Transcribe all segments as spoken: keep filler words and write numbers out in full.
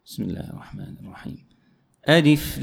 بسم الله الرحمن الرحيم. ألف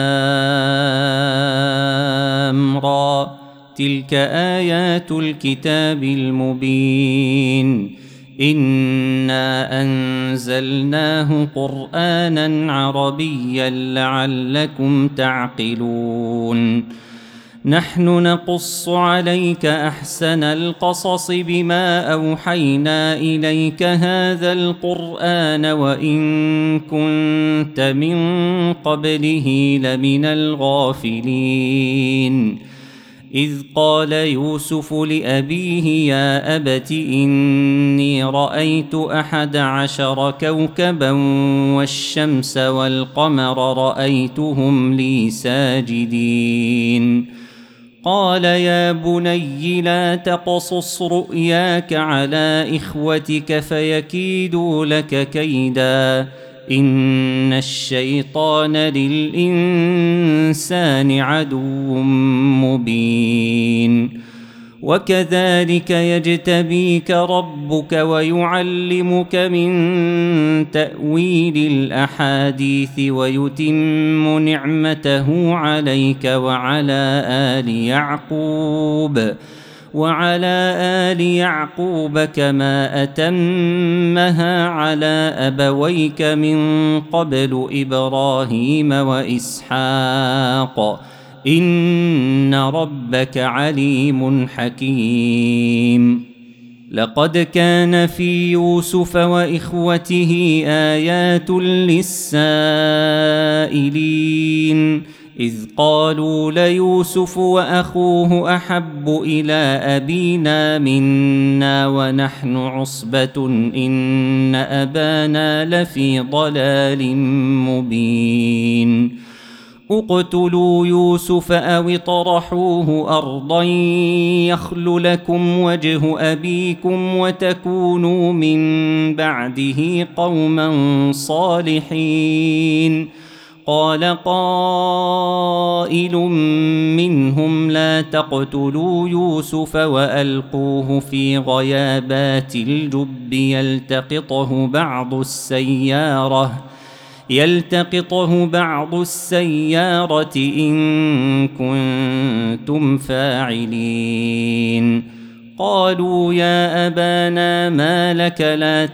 لام را، تلك آيات الكتاب المبين. إنا أنزلناه قرآنا عربيا لعلكم تعقلون. نحن نقص عليك أحسن القصص بما أوحينا إليك هذا القرآن وإن كنت من قبله لمن الغافلين. إذ قال يوسف لأبيه يا أبت إني رأيت أحد عشر كوكبا والشمس والقمر رأيتهم لي ساجدين. قال يا بني لا تقصص رؤياك على إخوتك فيكيدوا لك كيدا إن الشيطان للإنسان عدو مبين. وكذلك يجتبيك ربك ويعلمك من تأويل الأحاديث ويتم نعمته عليك وعلى آل يعقوب وعلى آل يعقوب كما أتمها على أبويك من قبل إبراهيم وإسحاق إن ربك عليم حكيم. لقد كان في يوسف وإخوته آيات للسائلين إذ قالوا ليوسف وأخوه أحب إلى أبينا منا ونحن عصبة إن أبانا لفي ضلال مبين. اقتلوا يوسف أو اطرحوه أرضا يخل لكم وجه أبيكم وتكونوا من بعده قوما صالحين. قال قائل منهم لا تقتلوا يوسف وألقوه في غيابات الجب يلتقطه بعض السيارة يلتقطه بعض السيارة إن كنتم فاعلين. قالوا يا أبانا ما لك لا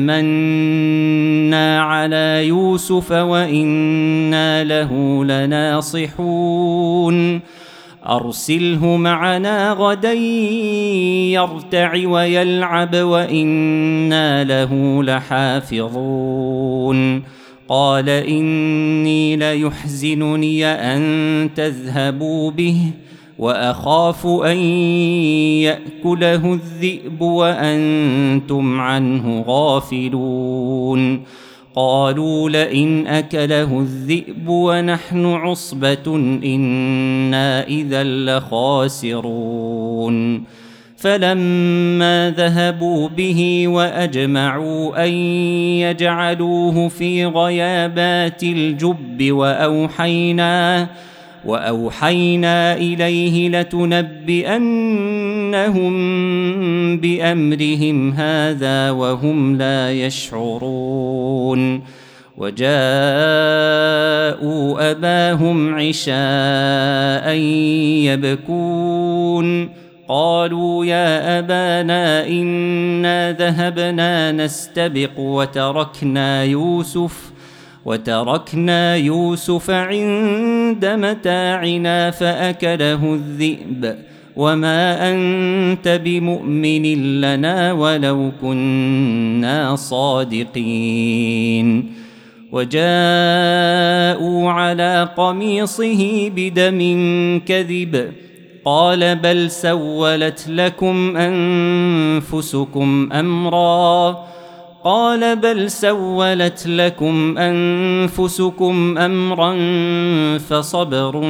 تأمنا على يوسف وإنا له لناصحون. أرسله معنا غدا يرتع ويلعب وإنا له لحافظون. قال إني ليحزنني أن تذهبوا به وأخاف أن يأكله الذئب وأنتم عنه غافلون. قالوا لئن أكله الذئب ونحن عصبة إنا إذا لخاسرون. فلما ذهبوا به وأجمعوا أن يجعلوه في غيابات الجب وأوحينا وأوحينا إليه لتنبئنهم بأمرهم هذا وهم لا يشعرون. وجاءوا أباهم عشاء يبكون. قالوا يا أبانا إنا ذهبنا نستبق وتركنا يوسف وتركنا يوسف عند متاعنا فأكله الذئب وما أنت بمؤمن لنا ولو كنا صادقين. وجاءوا على قميصه بدم كذب قال بل سولت لكم أنفسكم أمرا قال بل سولت لكم أنفسكم أمرا فصبر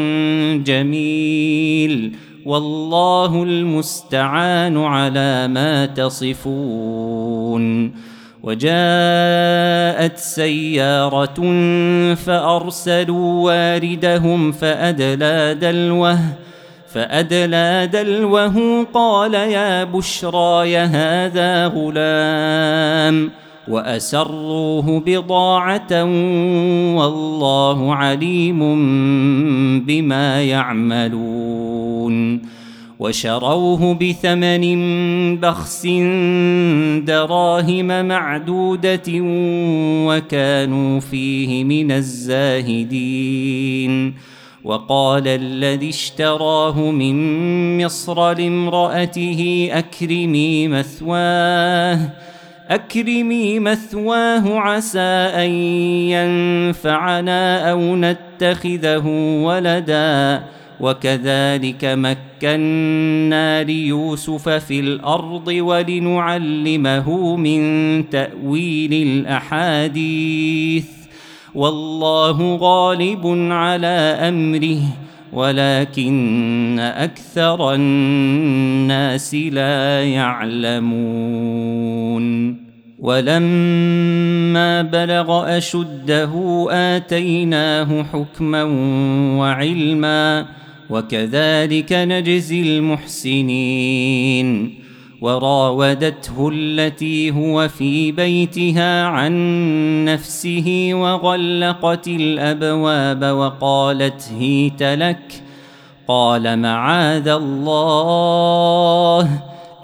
جميل والله المستعان على ما تصفون. وجاءت سيارة فأرسلوا واردهم فأدلى دلوه فأدلى دلوه قال يا بشرى هذا غلام وأسروه بضاعة والله عليم بما يعملون وشروه بثمن بخس دراهم معدودة وكانوا فيه من الزاهدين وقال الذي اشتراه من مصر لامرأته أكرمي مثواه أكرمي مثواه عسى أن ينفعنا أو نتخذه ولدا وكذلك مكنا ليوسف في الأرض ولنعلمه من تأويل الأحاديث والله غالب على أمره ولكن أكثر الناس لا يعلمون ولما بلغ أشده آتيناه حكما وعلما وكذلك نجزي المحسنين وراودته التي هو في بيتها عن نفسه وغلقت الأبواب وقالت هيت لك قال معاذ الله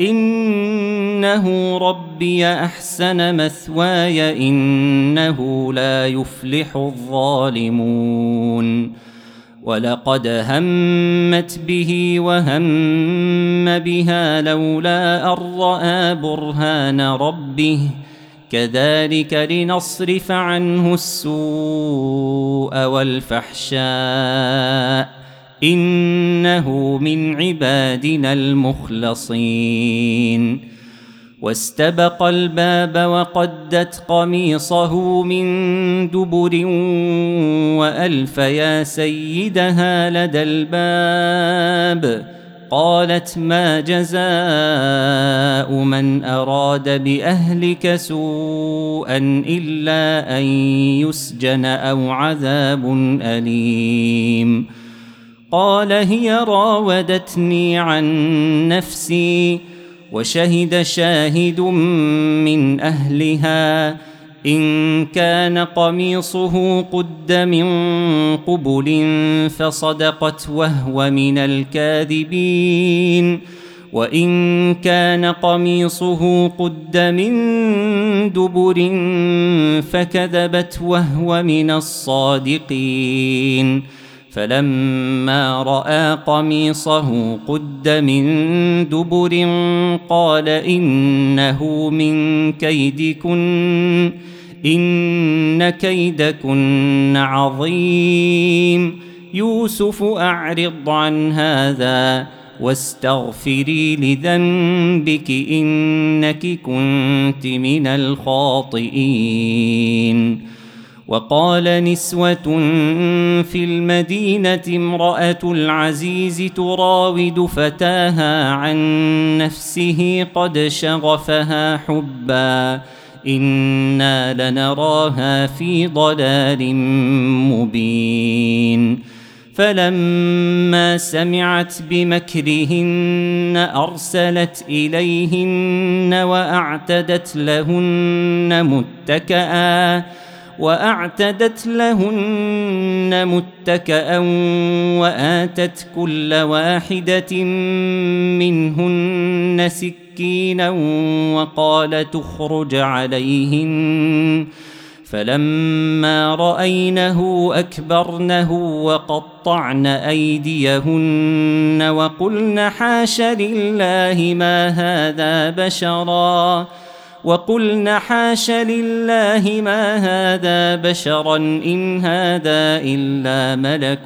إنه ربي أحسن مثواي إنه لا يفلح الظالمون ولقد همت به وهم بها لولا أن رأى برهان ربه كذلك لنصرف عنه السوء والفحشاء إنه من عبادنا المخلصين واستبق الباب وقدت قميصه من دبر وألف يا سيدها لدى الباب قالت ما جزاء من أراد بأهلك سوءا إلا أن يسجن أو عذاب أليم قال هي راودتني عن نفسي وشهد شاهد من أهلها إن كان قميصه قد من قبل فصدقت وهو من الكاذبين وإن كان قميصه قد من دبر فكذبت وهو من الصادقين فلما رأى قميصه قد من دبر قال إنه من كيدكن إن كيدكن عظيم يوسف أعرض عن هذا واستغفري لذنبك إنك كنت من الخاطئين وقال نسوة في المدينة امرأة العزيز تراود فتاها عن نفسه قد شغفها حبا إنا لنراها في ضلال مبين فلما سمعت بمكرهن أرسلت إليهن وأعتدت لهن متكئا وأعتدت لهن متكئا وآتت كل واحدة منهن سكينا وقال تخرج عليهن فلما رأينه أكبرنه وقطعن أيديهن وقلن حاش لله ما هذا بشرا وقلن حاش لله ما هذا بشرا إن هذا إلا ملك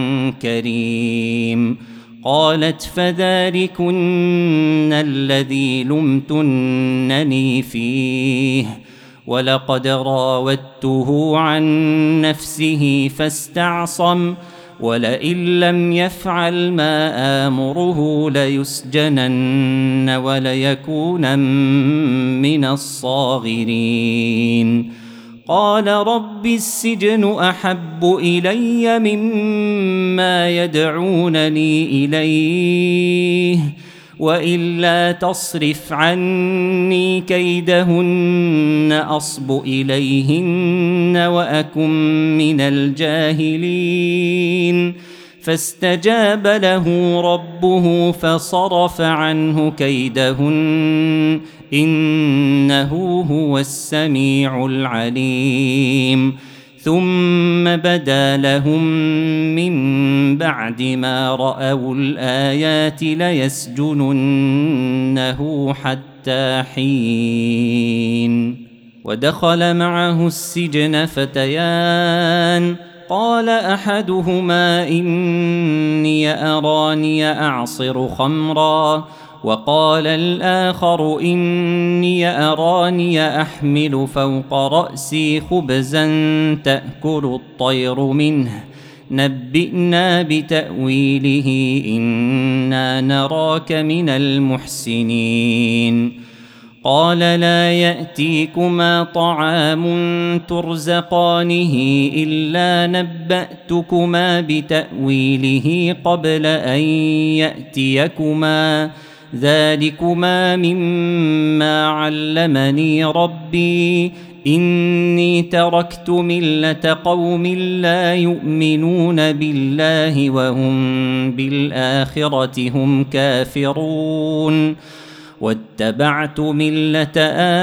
كريم قالت فذلكن الذي لمتنني فيه ولقد راودته عن نفسه فاستعصم ولئن لم يفعل ما آمره ليسجنن وليكونن من الصاغرين قال رب السجن أحب إلي مما يدعونني إليه وإلا تصرف عني كيدهن أصب إليهن وأكن من الجاهلين فاستجاب له ربه فصرف عنه كيدهن إنه هو السميع العليم ثم بدا لهم من بعد ما رأوا الآيات ليسجننه حتى حين ودخل معه السجن فتيان قال أحدهما إني أراني أعصر خمرا وقال الآخر إني أراني أحمل فوق رأسي خبزا تأكل الطير منه نبئنا بتأويله إنا نراك من المحسنين قال لا يأتيكما طعام ترزقانه إلا نبأتكما بتأويله قبل أن يأتيكما ذلكما مما علمني ربي إني تركت ملة قوم لا يؤمنون بالله وهم بالآخرة هم كافرون واتبعت ملة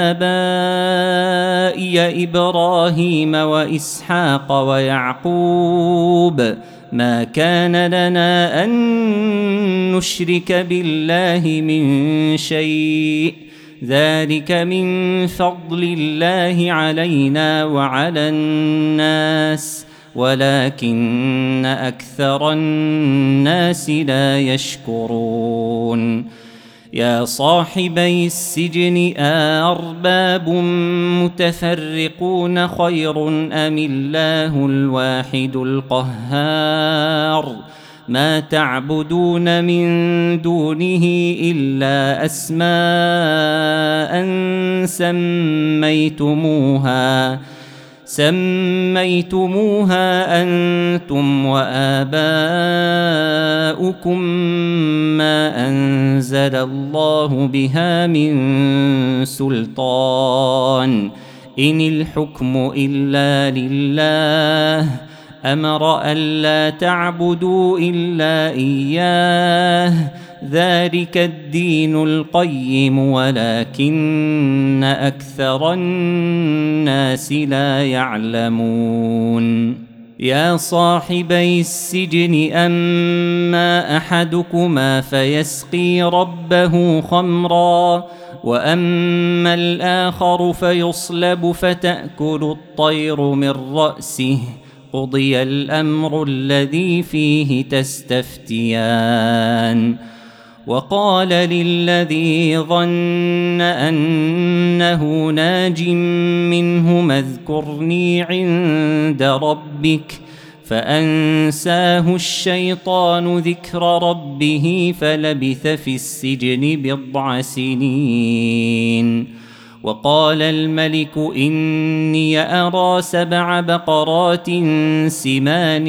آبائي إبراهيم وإسحاق ويعقوب ما كان لنا أن نشرك بالله من شيء ذلك من فضل الله علينا وعلى الناس ولكن أكثر الناس لا يشكرون يا صاحبي السجن أأرباب متفرقون خير أم الله الواحد القهار ما تعبدون من دونه إلا أسماء سميتموها سميتموها أنتم وآباؤكم ما أنزل الله بها من سلطان إن الحكم إلا لله أمر ألا تعبدوا إلا إياه ذلك الدين القيم ولكن أكثر الناس لا يعلمون يا صاحبي السجن أما أحدكما فيسقي ربه خمرا وأما الآخر فيصلب فتأكل الطير من رأسه قضي الأمر الذي فيه تستفتيان وقال للذي ظن أنه ناج منهما اذكرني عند ربك فأنساه الشيطان ذكر ربه فلبث في السجن بضع سنين وقال الملك إني أرى سبع بقرات سمان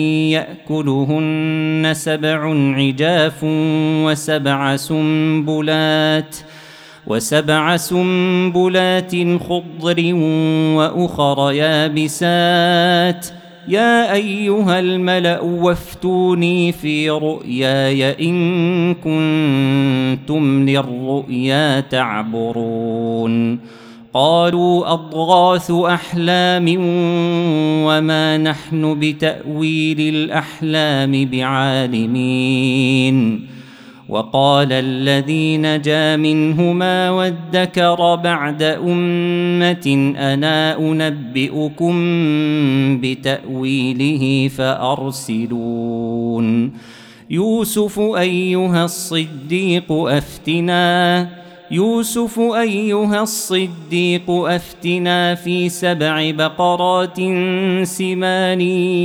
يأكلهن سبع عجاف وسبع سنبلات وسبع سنبلات خضر وأخر يابسات يا أيها الملأ وافتوني في رؤياي إن كنتم للرؤيا تعبرون قالوا أضغاث أحلام وما نحن بتأويل الأحلام بعالمين وقال الذي نجا منهما وادكر بعد أمة أنا أنبئكم بتأويله فأرسلون يوسف أيها الصديق أفتنا يوسف أيها الصديق أفتنا في سبع بقرات سمان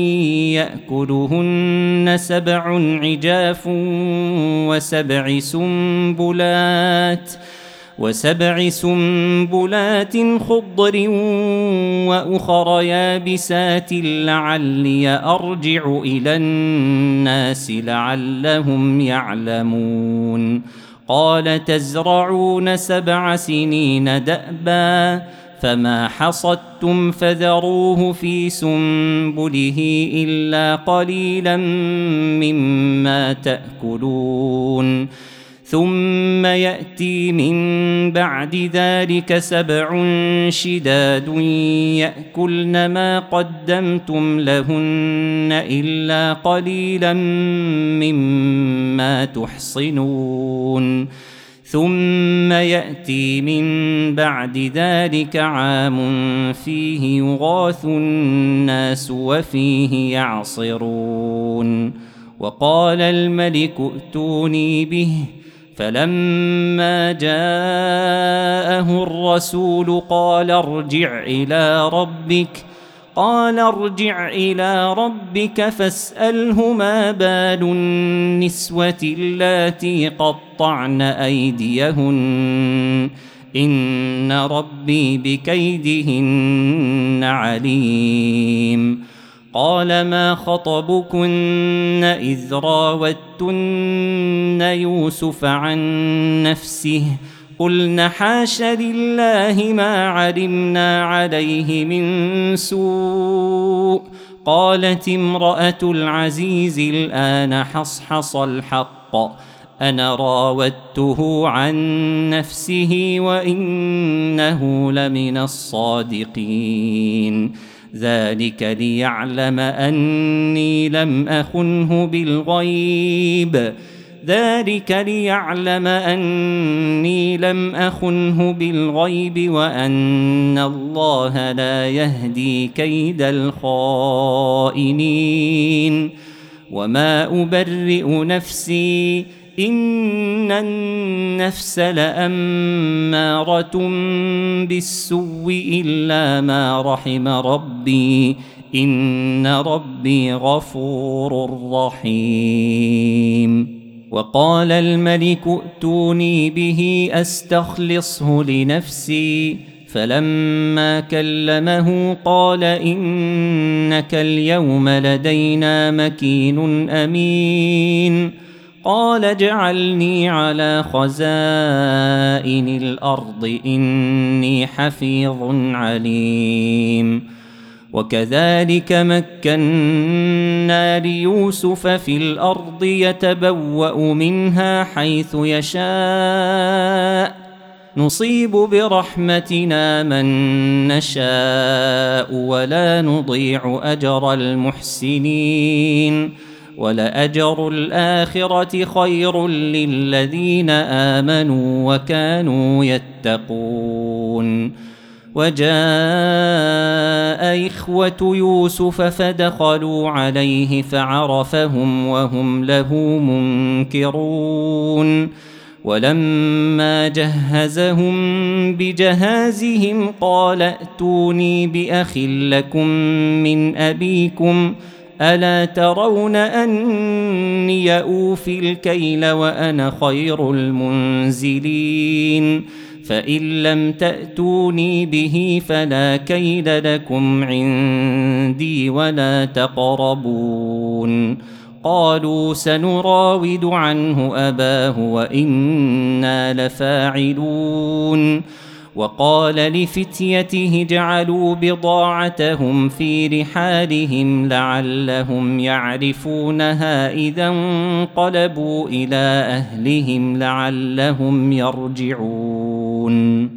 يأكلهن سبع عجاف وسبع سنبلات وسبع سنبلات خضر وأخر يابسات لعلي أرجع إلى الناس لعلهم يعلمون قال تزرعون سبع سنين دأبا فما حصدتم فذروه في سنبله إلا قليلا مما تأكلون ثم يأتي من بعد ذلك سبع شداد يأكلن ما قدمتم لهن إلا قليلا مما تحصنون ثم يأتي من بعد ذلك عام فيه يغاث الناس وفيه يعصرون وقال الملك ائتوني به فلما جاءه الرسول قال ارجع إلى ربك قال ارجع إلى ربك فاسأله ما بال النسوة اللاتي قطعن أيديهن إن ربي بكيدهن عليم قال ما خطبكن إذ راوتن يوسف عن نفسه قلن حاش لله ما علمنا عليه من سوء قالت امرأة العزيز الآن حصحص الحق أنا راودته عن نفسه وإنه لمن الصادقين ذلك ليعلم أني لم أخنه بالغيب ذلك ليعلم أني لم أخنه بالغيب وأن الله لا يهدي كيد الخائنين وما أبرئ نفسي إن النفس لأمارة بالسوء إلا ما رحم ربي إن ربي غفور رحيم وقال الملك ائتوني به أستخلصه لنفسي فلما كلمه قال إنك اليوم لدينا مكين أمين قال اجعلني على خزائن الأرض إني حفيظ عليم وكذلك مكنا ليوسف في الأرض يتبوأ منها حيث يشاء نصيب برحمتنا من نشاء ولا نضيع أجر المحسنين ولأجر الآخرة خير للذين آمنوا وكانوا يتقون وجاء إخوة يوسف فدخلوا عليه فعرفهم وهم له منكرون ولما جهزهم بجهازهم قال ائتوني بأخ لكم من أبيكم ألا ترون أني أوفي الكيل وأنا خير المنزلين فإن لم تأتوني به فلا كيد لكم عندي ولا تقربون قالوا سنراود عنه أباه وإنا لفاعلون وقال لفتيته اجعلوا بضاعتهم في رحالهم لعلهم يعرفونها إذا انقلبوا إلى أهلهم لعلهم يرجعون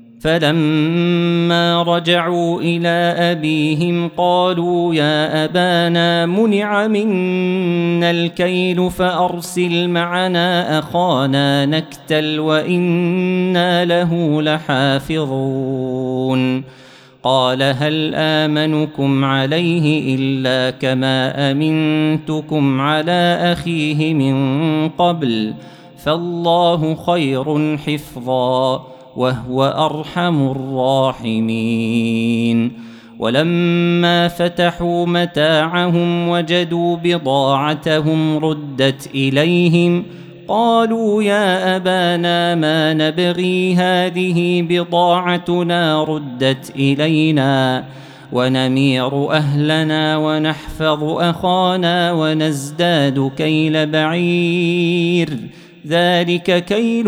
فلما رجعوا إلى أبيهم قالوا يا أبانا منع منا الكيل فأرسل معنا أخانا نكتل وإنا له لحافظون قال هل آمنكم عليه إلا كما أمنتكم على أخيه من قبل فالله خير حفظا وهو أرحم الراحمين ولما فتحوا متاعهم وجدوا بضاعتهم ردت إليهم قالوا يا أبانا ما نبغي هذه بضاعتنا ردت إلينا ونمير أهلنا ونحفظ أخانا ونزداد كيل بعير ذلك كيل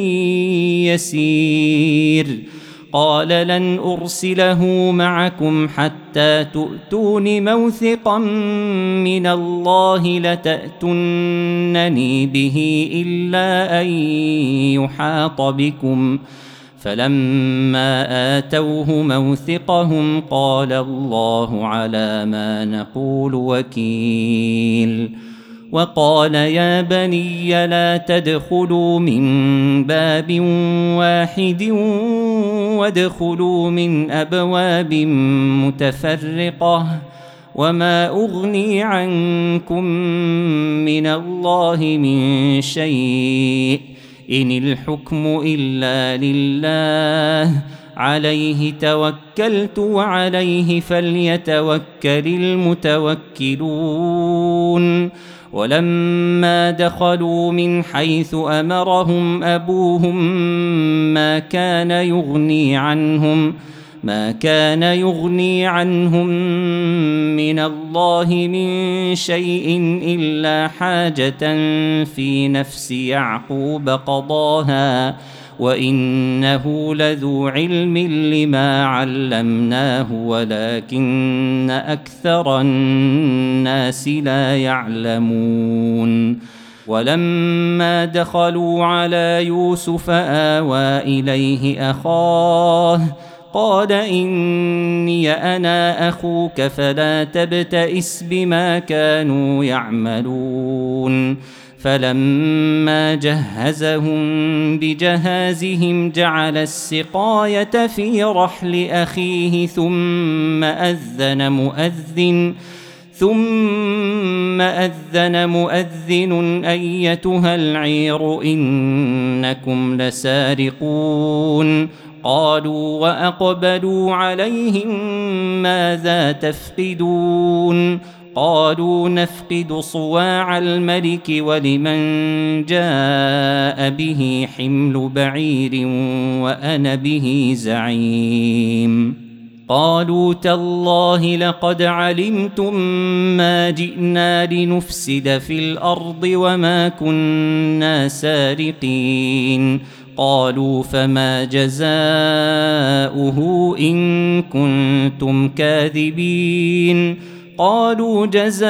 يسير. قال لن أرسله معكم حتى تؤتون موثقا من الله لتأتونني به إلا أن يحاط بكم. فلما آتوه موثقهم قال الله على ما نقول وكيل. وقال يا بني لا تدخلوا من باب واحد وادخلوا من أبواب متفرقة وما أغني عنكم من الله من شيء إن الحكم إلا لله عليه توكلت وعليه فليتوكل المتوكلون. ولما دخلوا من حيث أمرهم أبوهم ما كان يغني عنهم ما كان يغني عنهم من الله من شيء إلا حاجة في نفس يعقوب قضاها وإنه لذو علم لما علمناه ولكن أكثر الناس لا يعلمون. ولما دخلوا على يوسف آوى إليه أخاه قال إني أنا أخوك فلا تبتئس بما كانوا يعملون. فلما جهزهم بجهازهم جعل السقاية في رحل أخيه ثم أذن مؤذن ثم أذن مؤذن أيتها العير إنكم لسارقون. قالوا وأقبلوا عليهم ماذا تفقدون؟ قالوا نفقد صواع الملك ولمن جاء به حمل بعير وأنا به زعيم. قالوا تالله لقد علمتم ما جئنا لنفسد في الأرض وما كنا سارقين. قالوا فما جزاؤه إن كنتم كاذبين؟ قالوا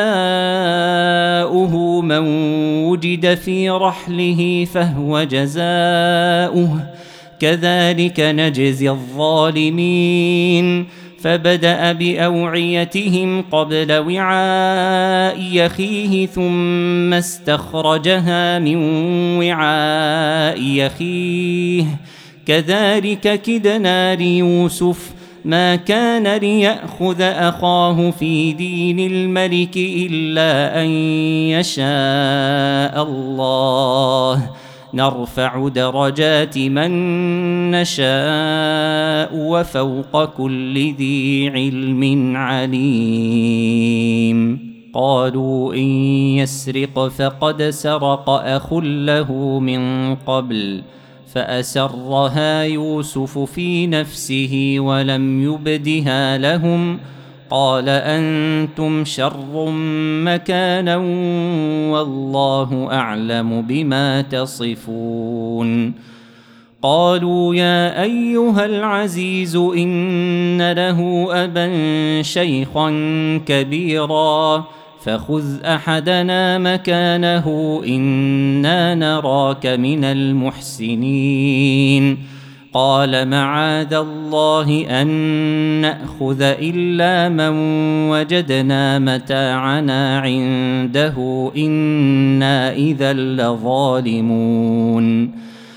جزاؤه من وجد في رحله فهو جزاؤه كذلك نجزي الظالمين. فبدأ بأوعيتهم قبل وعاء أخيه ثم استخرجها من وعاء أخيه كذلك كدنا ليوسف ما كان ليأخذ أخاه في دين الملك إلا أن يشاء الله نرفع درجات من نشاء وفوق كل ذي علم عليم. قالوا إن يسرق فقد سرق أخ له من قبل فأسرها يوسف في نفسه ولم يبدها لهم. قال أنتم شر مكانا والله أعلم بما تصفون. قالوا يا أيها العزيز إن له أبا شيخا كبيرا فخذ أحدنا مكانه إنا نراك من المحسنين. قال معاذ الله أن نأخذ إلا من وجدنا متاعنا عنده إنا إذا لظالمون.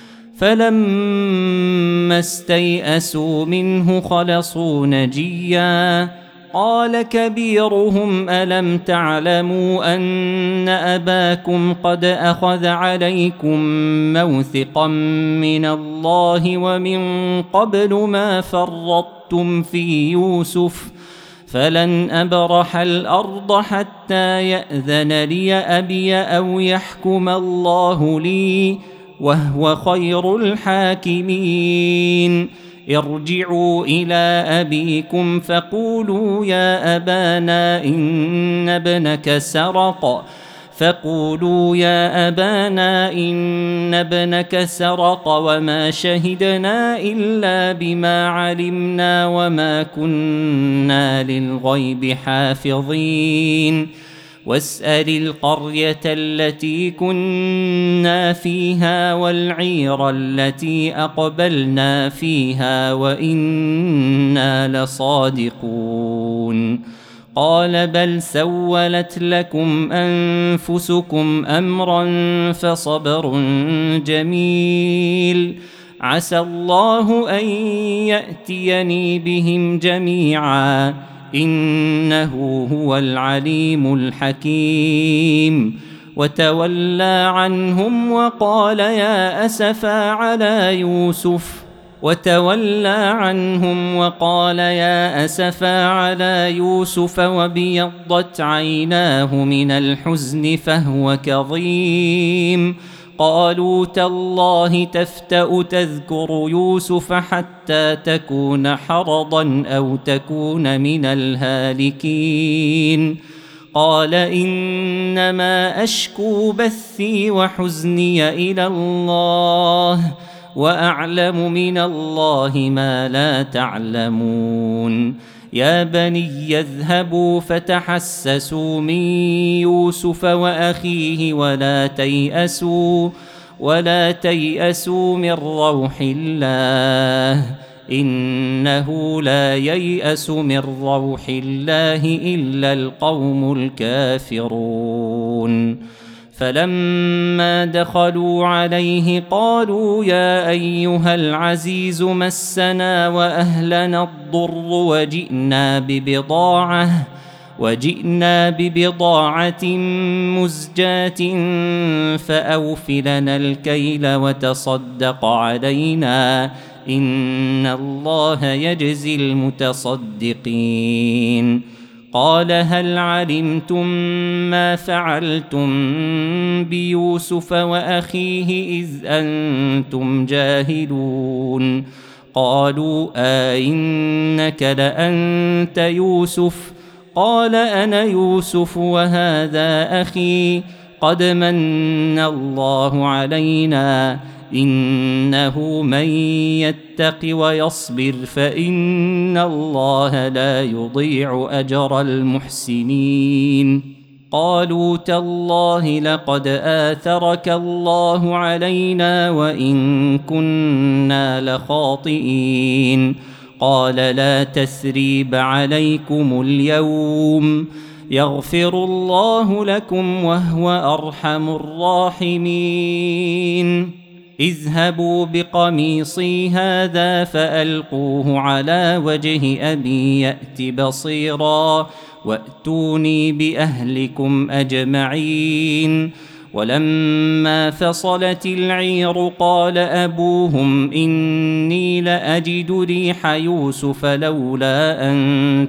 فلما استيئسوا منه خلصوا نجيا. قال كبيرهم ألم تعلموا أن أباكم قد أخذ عليكم موثقا من الله ومن قبل ما فرطتم في يوسف فلن أبرح الأرض حتى يأذن لي أبي أو يحكم الله لي وهو خير الحاكمين. ارجعوا إلى أبيكم فقولوا يا أبانا إن ابنك سرق فقولوا يا أبانا إن ابنك سرق وما شهدنا إلا بما علمنا وما كنا للغيب حافظين واسأل القرية التي كنا فيها والعير التي أقبلنا فيها وإنا لصادقون قال بل سولت لكم أنفسكم أمرا فصبر جميل عسى الله أن يأتيني بهم جميعا إنه هو العليم الحكيم وتولى عنهم وقال يا أسفا على يوسف وتولى عنهم وقال يا أسفا على يوسف وابيضت عيناه من الحزن فهو كظيم قالوا تالله تفتأ تذكر يوسف حتى تكون حرضا أو تكون من الهالكين قال إنما أشكو بثي وحزني إلى الله وأعلم من الله ما لا تعلمون يا بني اذهبوا فتحسسوا من يوسف وأخيه ولا تيأسوا ولا تيأسوا من روح الله إنه لا ييأس من روح الله إلا القوم الكافرون فلما دخلوا عليه قالوا يا أيها العزيز مسنا وأهلنا الضر وجئنا ببضاعة وجئنا ببضاعة مزجاة فأوف لنا الكيل وتصدق علينا إن الله يجزي المتصدقين قال هل علمتم ما فعلتم بيوسف وأخيه إذ أنتم جاهلون قالوا أئنك لأنت يوسف قال أنا يوسف وهذا أخي قد من الله علينا إنه من يتق ويصبر فإن الله لا يضيع أجر المحسنين قالوا تالله لقد آثرك الله علينا وإن كنا لخاطئين قال لا تثريب عليكم اليوم يغفر الله لكم وهو أرحم الراحمين اذهبوا بقميصي هذا فألقوه على وجه أبي يأت بصيرا وأتوني بأهلكم أجمعين ولما فصلت العير قال أبوهم إني لأجد ريح يوسف لولا أن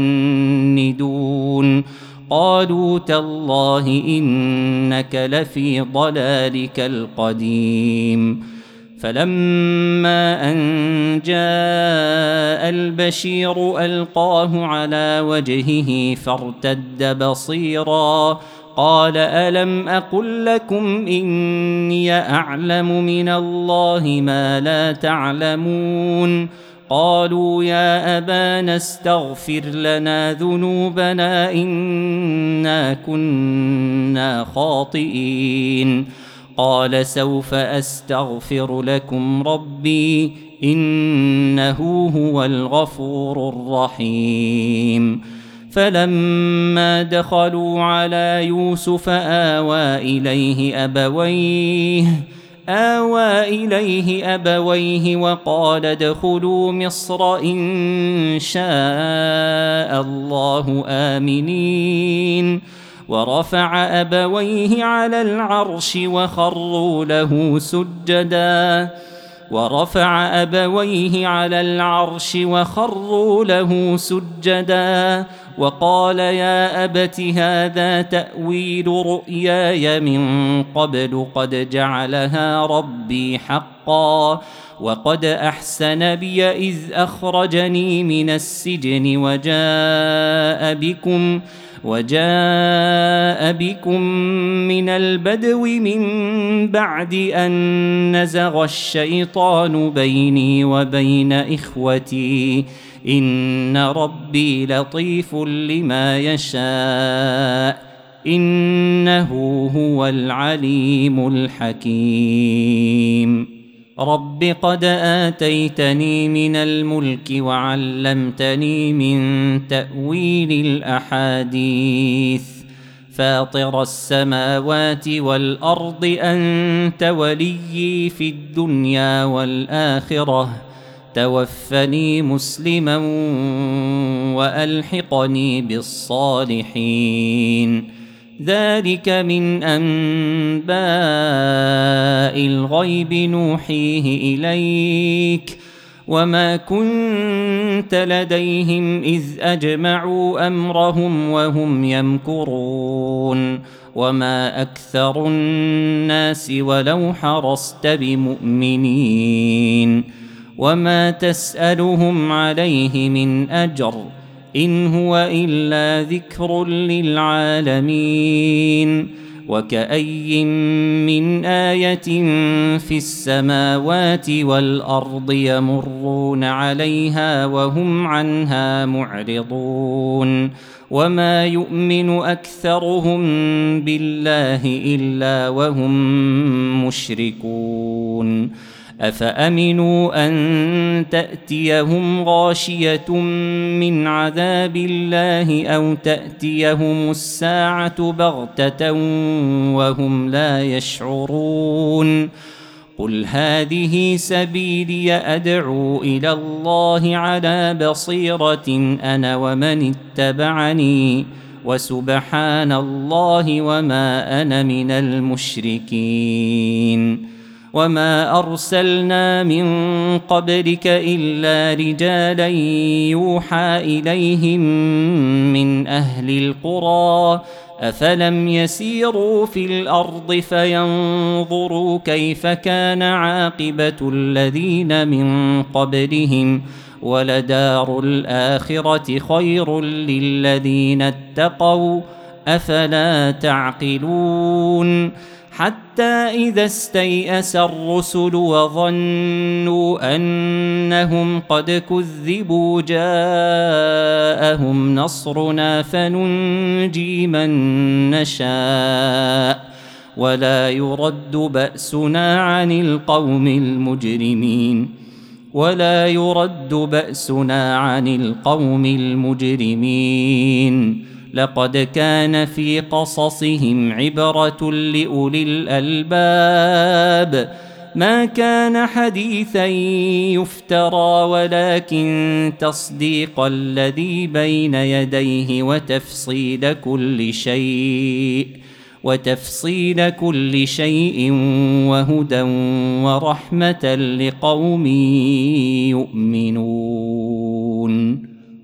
تفندون قالوا تالله إنك لفي ضلالك القديم فلما أن جاء البشير ألقاه على وجهه فارتد بصيرا قال ألم أقل لكم إني أعلم من الله ما لا تعلمون قالوا يا أبانا استغفر لنا ذنوبنا إنا كنا خاطئين قال سوف أستغفر لكم ربي إنه هو الغفور الرحيم فلما دخلوا على يوسف آوى إليه أبويه آوى إليه أبويه وقال ادخلوا مصر إن شاء الله آمنين ورفع أبويه على العرش وخروا له سجدا ورفع أبويه على العرش وخروا له سجدا وقال يا أبت هذا تأويل رؤياي من قبل قد جعلها ربي حقا وقد أحسن بي إذ أخرجني من السجن وجاء بكم وجاء بكم من البدو من بعد أن نزغ الشيطان بيني وبين إخوتي إن ربي لطيف لما يشاء إنه هو العليم الحكيم رب قد آتيتني من الملك وعلمتني من تأويل الأحاديث فاطر السماوات والأرض أنت وليي في الدنيا والآخرة توفني مسلما وألحقني بالصالحين ذلك من أنباء الغيب نوحيه إليك وما كنت لديهم إذ أجمعوا أمرهم وهم يمكرون وما أكثر الناس ولو حرصت بمؤمنين وما تسألهم عليه من أجر إن هو إلا ذكر للعالمين وكأي من آية في السماوات والأرض يمرون عليها وهم عنها معرضون وما يؤمن أكثرهم بالله إلا وهم مشركون أفأمنوا أن تأتيهم غاشية من عذاب الله أو تأتيهم الساعة بغتة وهم لا يشعرون قل هذه سبيلي أدعو إلى الله على بصيرة أنا ومن اتبعني وسبحان الله وما أنا من المشركين وما أرسلنا من قبلك إلا رجالا يوحى إليهم من أهل القرى أفلم يسيروا في الأرض فينظروا كيف كان عاقبة الذين من قبلهم ولدار الآخرة خير للذين اتقوا أفلا تعقلون حتى إذا استيأس الرسل وظنوا أنهم قد كذبوا جاءهم نصرنا فننجي من نشاء ولا يرد بأسنا عن القوم المجرمين ولا يرد بأسنا عن القوم المجرمين لقد كان في قصصهم عبرة لأولي الألباب ما كان حديثا يفترى ولكن تصديق الذي بين يديه وتفصيل كل شيء وتفصيل كل شيء وهدى ورحمة لقوم يؤمنون